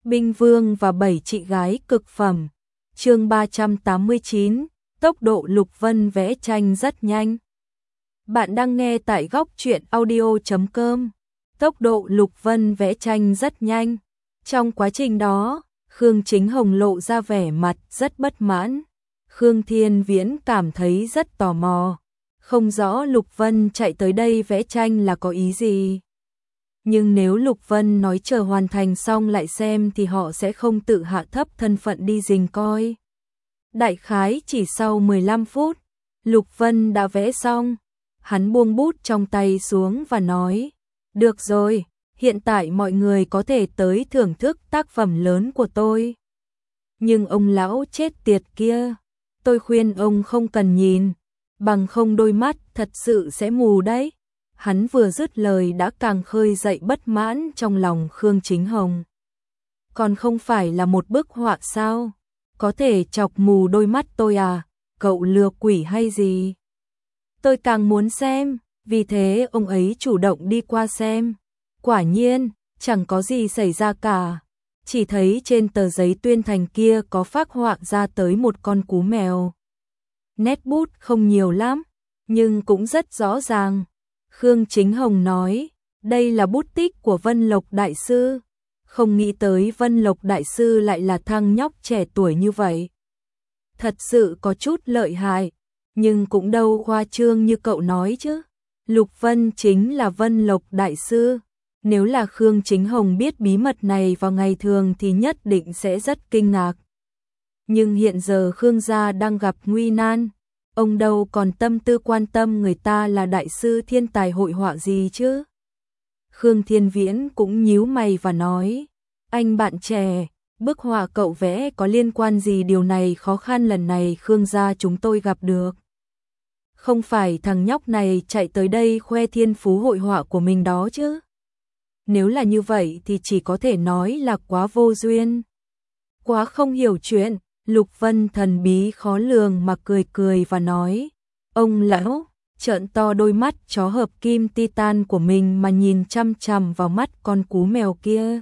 Binh Vương và 7 chị gái cực phẩm. Chương 389, tốc độ Lục Vân vẽ tranh rất nhanh. Bạn đang nghe tại góc truyện audio.com. Tốc độ Lục Vân vẽ tranh rất nhanh. Trong quá trình đó, Khương Chính Hồng lộ ra vẻ mặt rất bất mãn. Khương Thiên Viễn cảm thấy rất tò mò. Không rõ Lục Vân chạy tới đây vẽ tranh là có ý gì. Nhưng nếu Lục Vân nói chờ hoàn thành xong lại xem thì họ sẽ không tự hạ thấp thân phận đi rình coi. Đại khái chỉ sau 15 phút, Lục Vân đã vẽ xong. Hắn buông bút trong tay xuống và nói, được rồi, hiện tại mọi người có thể tới thưởng thức tác phẩm lớn của tôi. Nhưng ông lão chết tiệt kia, tôi khuyên ông không cần nhìn, bằng không đôi mắt thật sự sẽ mù đấy. Hắn vừa dứt lời đã càng khơi dậy bất mãn trong lòng Khương Chính Hồng. Còn không phải là một bức họa sao? Có thể chọc mù đôi mắt tôi à? Cậu lừa quỷ hay gì? Tôi càng muốn xem, vì thế ông ấy chủ động đi qua xem. Quả nhiên, chẳng có gì xảy ra cả. Chỉ thấy trên tờ giấy tuyên thành kia có phác họa ra tới một con cú mèo. Nét bút không nhiều lắm, nhưng cũng rất rõ ràng. Khương Chính Hồng nói, đây là bút tích của Vân Lộc Đại Sư. Không nghĩ tới Vân Lộc Đại Sư lại là thằng nhóc trẻ tuổi như vậy. Thật sự có chút lợi hại, nhưng cũng đâu khoa trương như cậu nói chứ. Lục Vân chính là Vân Lộc Đại Sư. Nếu là Khương Chính Hồng biết bí mật này vào ngày thường thì nhất định sẽ rất kinh ngạc. Nhưng hiện giờ Khương gia đang gặp nguy nan. Ông đâu còn tâm tư quan tâm người ta là đại sư thiên tài hội họa gì chứ. Khương Thiên Viễn cũng nhíu mày và nói, anh bạn trẻ, bức họa cậu vẽ có liên quan gì điều này khó khăn lần này Khương gia chúng tôi gặp được. Không phải thằng nhóc này chạy tới đây khoe thiên phú hội họa của mình đó chứ. Nếu là như vậy thì chỉ có thể nói là quá vô duyên. Quá không hiểu chuyện. Lục Vân thần bí khó lường mà cười cười và nói, ông lão, trợn to đôi mắt chó hợp kim titan của mình mà nhìn chăm chằm vào mắt con cú mèo kia.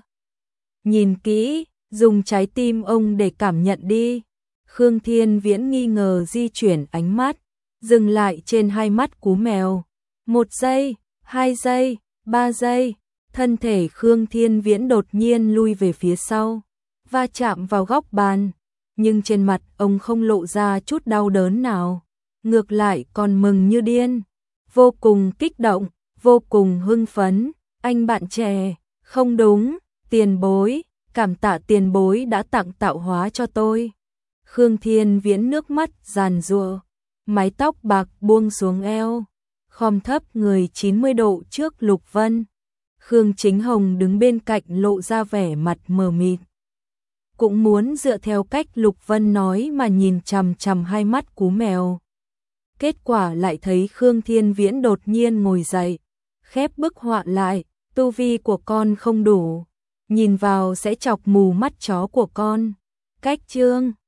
Nhìn kỹ, dùng trái tim ông để cảm nhận đi. Khương Thiên Viễn nghi ngờ di chuyển ánh mắt, dừng lại trên hai mắt cú mèo. 1 giây, 2 giây, 3 giây, thân thể Khương Thiên Viễn đột nhiên lui về phía sau, va chạm vào góc bàn. Nhưng trên mặt ông không lộ ra chút đau đớn nào, ngược lại còn mừng như điên, vô cùng kích động, vô cùng hưng phấn. Anh bạn trẻ, không đúng, tiền bối, cảm tạ tiền bối đã tặng tạo hóa cho tôi. Khương Thiên Viễn nước mắt giàn giụa, mái tóc bạc buông xuống eo, khom thấp người 90 độ trước Lục Vân. Khương Chính Hồng đứng bên cạnh lộ ra vẻ mặt mờ mịt. Cũng muốn dựa theo cách Lục Vân nói mà nhìn chằm chằm hai mắt cú mèo. Kết quả lại thấy Khương Thiên Viễn đột nhiên ngồi dậy, khép bức họa lại, tu vi của con không đủ, nhìn vào sẽ chọc mù mắt chó của con. Cách chương